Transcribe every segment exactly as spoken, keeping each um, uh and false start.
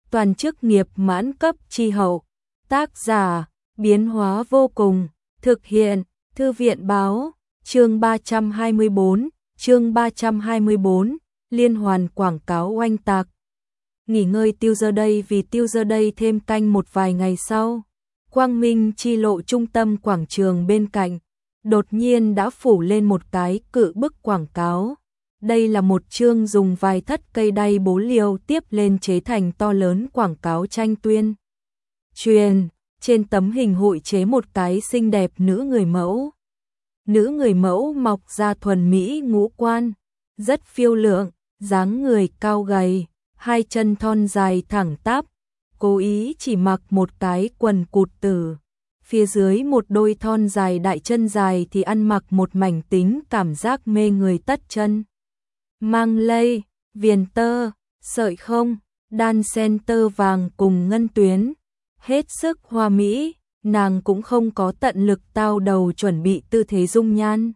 toàn chức nghiệp mãn cấp chi hậu. Tác giả, biến hóa vô cùng, thực hiện, Thư viện báo, chương ba trăm hai mươi tư, chương ba trăm hai mươi tư, liên hoàn quảng cáo oanh tạc. Nghỉ ngơi tiêu giờ đây vì tiêu giờ đây thêm canh một vài ngày sau. Quang Minh chi lộ trung tâm quảng trường bên cạnh, đột nhiên đã phủ lên một cái cự bức quảng cáo. Đây là một chương dùng vài thất cây đay bố liêu tiếp lên chế thành to lớn quảng cáo tranh tuyên truyền. Trên tấm hình hội chế một cái xinh đẹp nữ người mẫu. Nữ người mẫu mọc ra thuần mỹ ngũ quan, rất phiêu lượng, dáng người cao gầy, hai chân thon dài thẳng tắp, cố ý chỉ mặc một cái quần cụt tử. Phía dưới một đôi thon dài đại chân dài thì ăn mặc một mảnh tính cảm giác mê người tất chân. Mang lây, viền tơ, sợi không, đan sen tơ vàng cùng ngân tuyến. Hết sức hoa mỹ, nàng cũng không có tận lực tao đầu chuẩn bị tư thế dung nhan,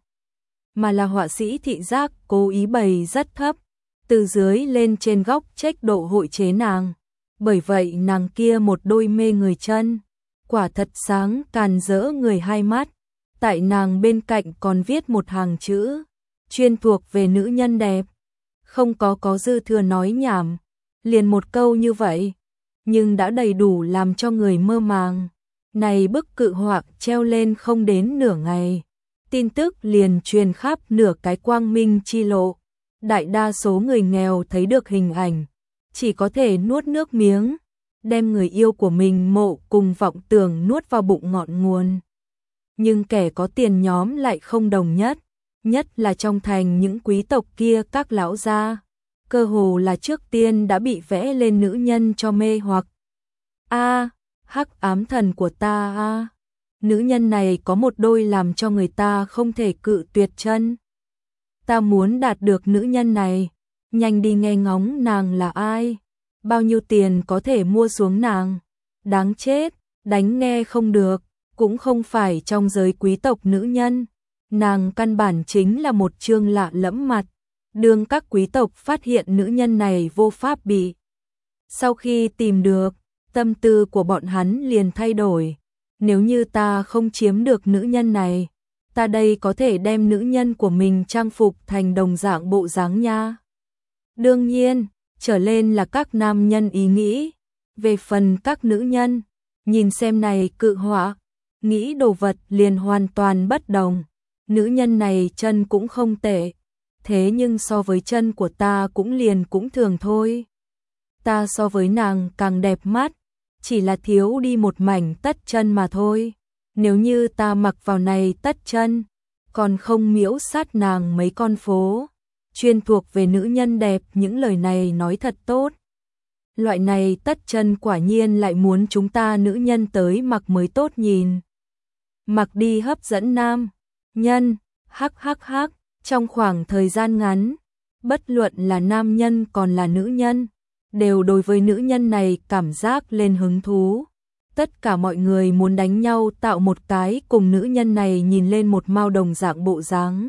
mà là họa sĩ thị giác cố ý bày rất thấp, từ dưới lên trên góc trách độ hội chế nàng. Bởi vậy nàng kia một đôi mê người chân, quả thật sáng càn rỡ người hai mắt. Tại nàng bên cạnh còn viết một hàng chữ, chuyên thuộc về nữ nhân đẹp. Không có có dư thừa nói nhảm, liền một câu như vậy, nhưng đã đầy đủ làm cho người mơ màng. Này bức cự họa treo lên không đến nửa ngày, tin tức liền truyền khắp nửa cái Quang Minh chi lộ. Đại đa số người nghèo thấy được hình ảnh, chỉ có thể nuốt nước miếng, đem người yêu của mình mộ cùng vọng tưởng nuốt vào bụng ngọn nguồn. Nhưng kẻ có tiền nhóm lại không đồng nhất, nhất là trong thành những quý tộc kia các lão gia, cơ hồ là trước tiên đã bị vẽ lên nữ nhân cho mê hoặc. A, hắc ám thần của ta a, nữ nhân này có một đôi làm cho người ta không thể cự tuyệt chân. Ta muốn đạt được nữ nhân này, nhanh đi nghe ngóng nàng là ai, bao nhiêu tiền có thể mua xuống nàng. Đáng chết, đánh nghe không được, cũng không phải trong giới quý tộc nữ nhân, nàng căn bản chính là một chương lạ lẫm mặt. Đương các quý tộc phát hiện nữ nhân này vô pháp bị, sau khi tìm được, tâm tư của bọn hắn liền thay đổi. Nếu như ta không chiếm được nữ nhân này, ta đây có thể đem nữ nhân của mình trang phục thành đồng dạng bộ dáng nha. Đương nhiên, trở lên là các nam nhân ý nghĩ. Về phần các nữ nhân, nhìn xem này cự họa, nghĩ đồ vật liền hoàn toàn bất đồng. Nữ nhân này chân cũng không tệ, thế nhưng so với chân của ta cũng liền cũng thường thôi. Ta so với nàng càng đẹp mắt, chỉ là thiếu đi một mảnh tất chân mà thôi. Nếu như ta mặc vào này tất chân, còn không miễu sát nàng mấy con phố. Chuyên thuộc về nữ nhân đẹp, những lời này nói thật tốt. Loại này tất chân quả nhiên lại muốn chúng ta nữ nhân tới mặc mới tốt nhìn. Mặc đi hấp dẫn nam nhân, hắc hắc hắc. Trong khoảng thời gian ngắn, bất luận là nam nhân còn là nữ nhân, đều đối với nữ nhân này cảm giác lên hứng thú. Tất cả mọi người muốn đánh nhau tạo một cái cùng nữ nhân này nhìn lên một mao đồng dạng bộ dáng.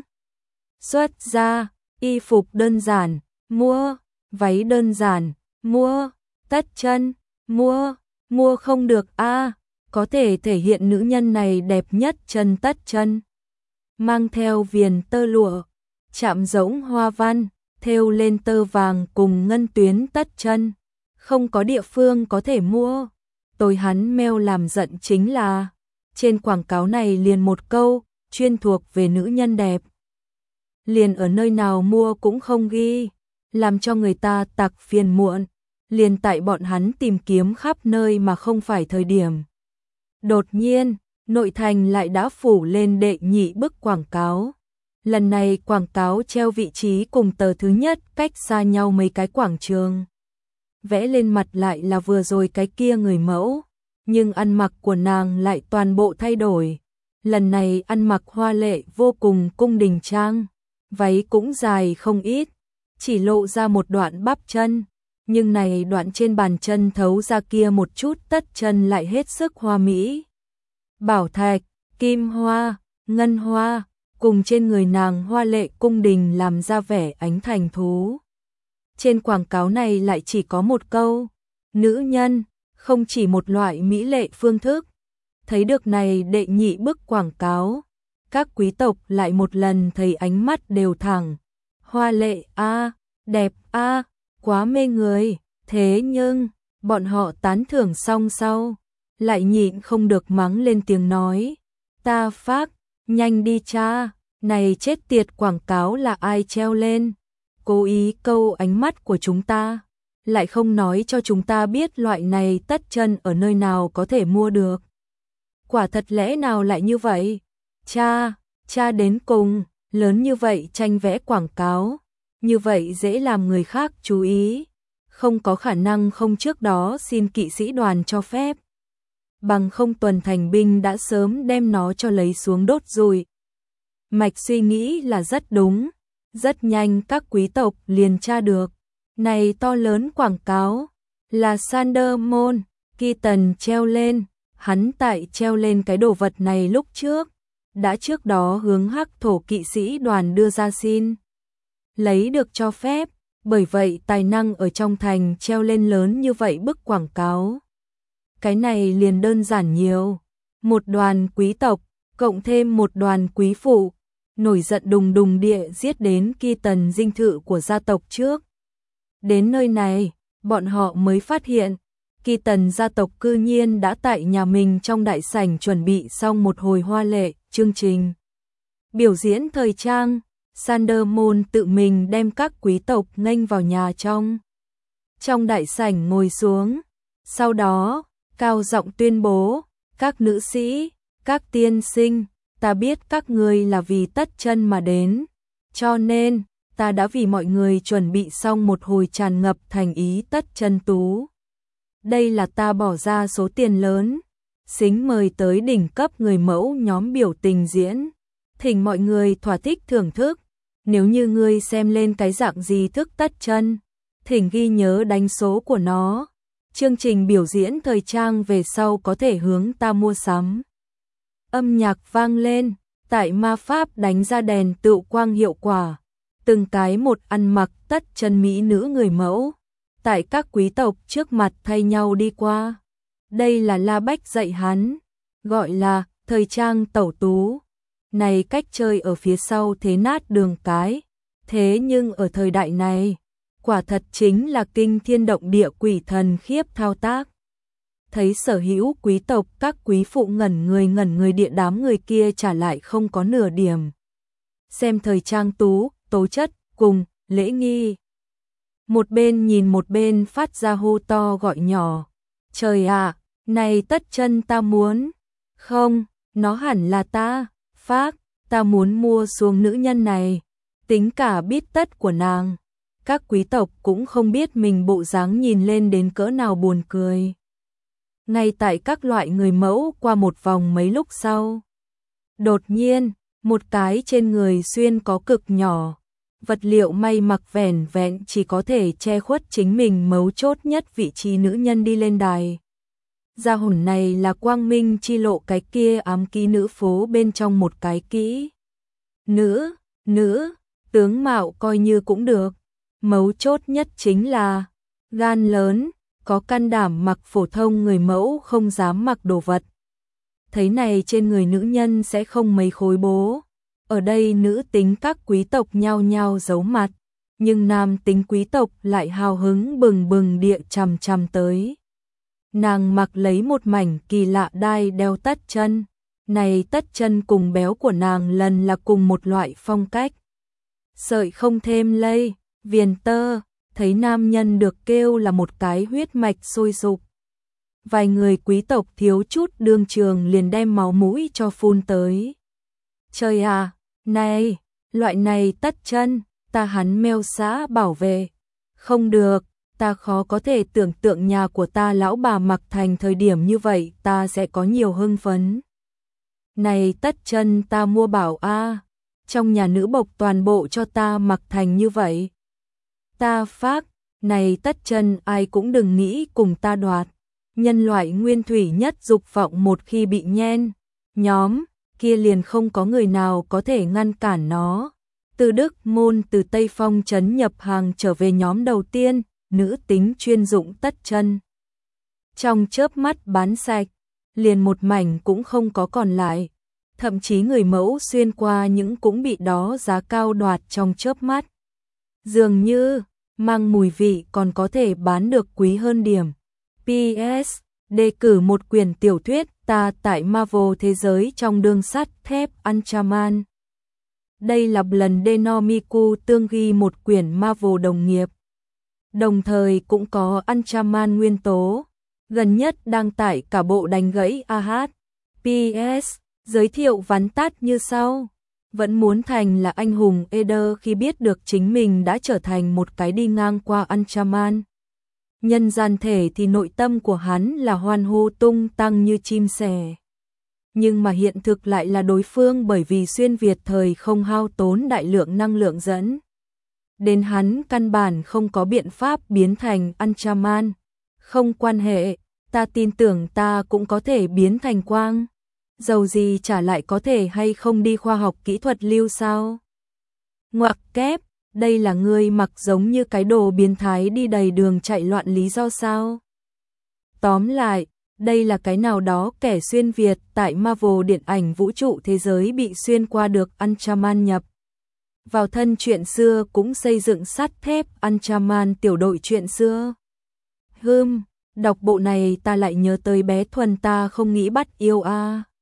Xuất ra, y phục đơn giản, mua, váy đơn giản, mua, tất chân, mua, mua không được a, có thể thể hiện nữ nhân này đẹp nhất chân tất chân. Mang theo viền tơ lụa, chạm rỗng hoa văn, thêu lên tơ vàng cùng ngân tuyến tất chân, không có địa phương có thể mua. Tôi hắn meo làm giận chính là, trên quảng cáo này liền một câu, chuyên thuộc về nữ nhân đẹp. Liền ở nơi nào mua cũng không ghi, làm cho người ta tặc phiền muộn, liền tại bọn hắn tìm kiếm khắp nơi mà không phải thời điểm. Đột nhiên, nội thành lại đã phủ lên đệ nhị bức quảng cáo. Lần này quảng cáo treo vị trí cùng tờ thứ nhất cách xa nhau mấy cái quảng trường. Vẽ lên mặt lại là vừa rồi cái kia người mẫu, nhưng ăn mặc của nàng lại toàn bộ thay đổi. Lần này ăn mặc hoa lệ vô cùng cung đình trang, váy cũng dài không ít, chỉ lộ ra một đoạn bắp chân, nhưng này đoạn trên bàn chân thấu ra kia một chút tất chân lại hết sức hoa mỹ. Bảo thạch, kim hoa, ngân hoa, cùng trên người nàng hoa lệ cung đình làm ra vẻ ánh thành thú. Trên quảng cáo này lại chỉ có một câu, nữ nhân, không chỉ một loại mỹ lệ phương thức. Thấy được này đệ nhị bức quảng cáo, các quý tộc lại một lần thấy ánh mắt đều thẳng. Hoa lệ a, đẹp a, quá mê người, thế nhưng, bọn họ tán thưởng xong sau, lại nhịn không được mắng lên tiếng nói. Ta phác, nhanh đi cha, này chết tiệt quảng cáo là ai treo lên, cố ý câu ánh mắt của chúng ta, lại không nói cho chúng ta biết loại này tất chân ở nơi nào có thể mua được. Quả thật lẽ nào lại như vậy? Cha, cha đến cùng, lớn như vậy tranh vẽ quảng cáo, như vậy dễ làm người khác chú ý, không có khả năng không trước đó xin kỵ sĩ đoàn cho phép. Bằng không tuần thành binh đã sớm đem nó cho lấy xuống đốt rồi. Mạch suy nghĩ là rất đúng, rất nhanh các quý tộc liền tra được. Này to lớn quảng cáo, là Sander Môn, Keaton treo lên, hắn tại treo lên cái đồ vật này lúc trước, đã trước đó hướng hắc thổ kỵ sĩ đoàn đưa ra xin. Lấy được cho phép, bởi vậy tài năng ở trong thành treo lên lớn như vậy bức quảng cáo. Cái này liền đơn giản nhiều, một đoàn quý tộc, cộng thêm một đoàn quý phụ, nổi giận đùng đùng địa giết đến Keaton dinh thự của gia tộc trước. Đến nơi này, bọn họ mới phát hiện, Keaton gia tộc cư nhiên đã tại nhà mình trong đại sảnh chuẩn bị xong một hồi hoa lệ chương trình biểu diễn thời trang. Sander Môn tự mình đem các quý tộc nghênh vào nhà trong. Trong đại sảnh ngồi xuống, sau đó, cao giọng tuyên bố, các nữ sĩ, các tiên sinh, ta biết các người là vì tất chân mà đến, cho nên, ta đã vì mọi người chuẩn bị xong một hồi tràn ngập thành ý tất chân tú. Đây là ta bỏ ra số tiền lớn, xính mời tới đỉnh cấp người mẫu nhóm biểu tình diễn, thỉnh mọi người thỏa thích thưởng thức. Nếu như ngươi xem lên cái dạng gì thức tất chân, thỉnh ghi nhớ đánh số của nó. Chương trình biểu diễn thời trang về sau có thể hướng ta mua sắm. Âm nhạc vang lên, tại ma pháp đánh ra đèn tựu quang hiệu quả. Từng cái một ăn mặc tất chân mỹ nữ người mẫu, tại các quý tộc trước mặt thay nhau đi qua. Đây là La Bách dạy hắn, gọi là thời trang tẩu tú. Này cách chơi ở phía sau thế nát đường cái, thế nhưng ở thời đại này, quả thật chính là kinh thiên động địa quỷ thần khiếp thao tác. Thấy sở hữu quý tộc các quý phụ ngẩn người ngẩn người địa đám người kia trả lại không có nửa điểm. Xem thời trang tú, tố chất, cùng, lễ nghi. Một bên nhìn một bên phát ra hô to gọi nhỏ. Trời ạ, này tất chân ta muốn. Không, nó hẳn là ta. Phác, ta muốn mua xuống nữ nhân này, tính cả biết tất của nàng. Các quý tộc cũng không biết mình bộ dáng nhìn lên đến cỡ nào buồn cười. Ngay tại các loại người mẫu qua một vòng mấy lúc sau. Đột nhiên, một cái trên người xuyên có cực nhỏ, vật liệu may mặc vẻn vẹn chỉ có thể che khuất chính mình mấu chốt nhất vị trí nữ nhân đi lên đài. Gia hồn này là quang minh chi lộ cái kia ám ký nữ phố bên trong một cái kỹ. Nữ, nữ, tướng mạo coi như cũng được. Mấu chốt nhất chính là gan lớn, có can đảm mặc phổ thông người mẫu không dám mặc đồ vật. Thấy này trên người nữ nhân sẽ không mấy khối bố. Ở đây nữ tính các quý tộc nhao nhao giấu mặt, nhưng nam tính quý tộc lại hào hứng bừng bừng địa chằm chằm tới. Nàng mặc lấy một mảnh kỳ lạ đai đeo tất chân, này tất chân cùng béo của nàng lần là cùng một loại phong cách. Sợi không thêm lây, viền tơ, thấy nam nhân được kêu là một cái huyết mạch sôi sục. Vài người quý tộc thiếu chút đương trường liền đem máu mũi cho phun tới. Trời à, này, loại này tất chân, ta hắn meo xã bảo vệ. Không được, ta khó có thể tưởng tượng nhà của ta lão bà mặc thành thời điểm như vậy ta sẽ có nhiều hưng phấn. Này tất chân ta mua bảo a, trong nhà nữ bộc toàn bộ cho ta mặc thành như vậy. Ta phác, này tất chân ai cũng đừng nghĩ cùng ta đoạt. Nhân loại nguyên thủy nhất dục vọng một khi bị nhen, nhóm, kia liền không có người nào có thể ngăn cản nó. Từ Đức Môn từ Tây Phong trấn nhập hàng trở về nhóm đầu tiên, nữ tính chuyên dụng tất chân. trong chớp mắt bán sạch, liền một mảnh cũng không có còn lại. Thậm chí người mẫu xuyên qua những cũng bị đó giá cao đoạt trong chớp mắt. Dường như, mang mùi vị còn có thể bán được quý hơn điểm. pê ét. Đề cử một quyển tiểu thuyết ta tại Marvel thế giới trong đường sắt thép Anchaman. Đây là lần Denomiku tương ghi một quyển Marvel đồng nghiệp. Đồng thời cũng có Anchaman nguyên tố. Gần nhất đăng tải cả bộ đánh gãy a hát. pê ét. Giới thiệu vắn tắt như sau. Vẫn muốn thành là anh hùng Eder khi biết được chính mình đã trở thành một cái đi ngang qua Anchaman. Nhân gian thể thì nội tâm của hắn là hoan hô tung tăng như chim sẻ. Nhưng mà hiện thực lại là đối phương bởi vì xuyên Việt thời không hao tốn đại lượng năng lượng dẫn. Đến hắn căn bản không có biện pháp biến thành Anchaman. Không quan hệ, ta tin tưởng ta cũng có thể biến thành quang. Dầu gì chả lại có thể hay không đi khoa học kỹ thuật lưu sao? Ngoặc kép, đây là ngươi mặc giống như cái đồ biến thái đi đầy đường chạy loạn lý do sao? Tóm lại, đây là cái nào đó kẻ xuyên Việt tại Marvel điện ảnh vũ trụ thế giới bị xuyên qua được Anchaman nhập. Vào thân truyện xưa cũng xây dựng sắt thép Anchaman tiểu đội truyện xưa. Hừm, đọc bộ này ta lại nhớ tới bé Thuần ta không nghĩ bắt yêu a. À.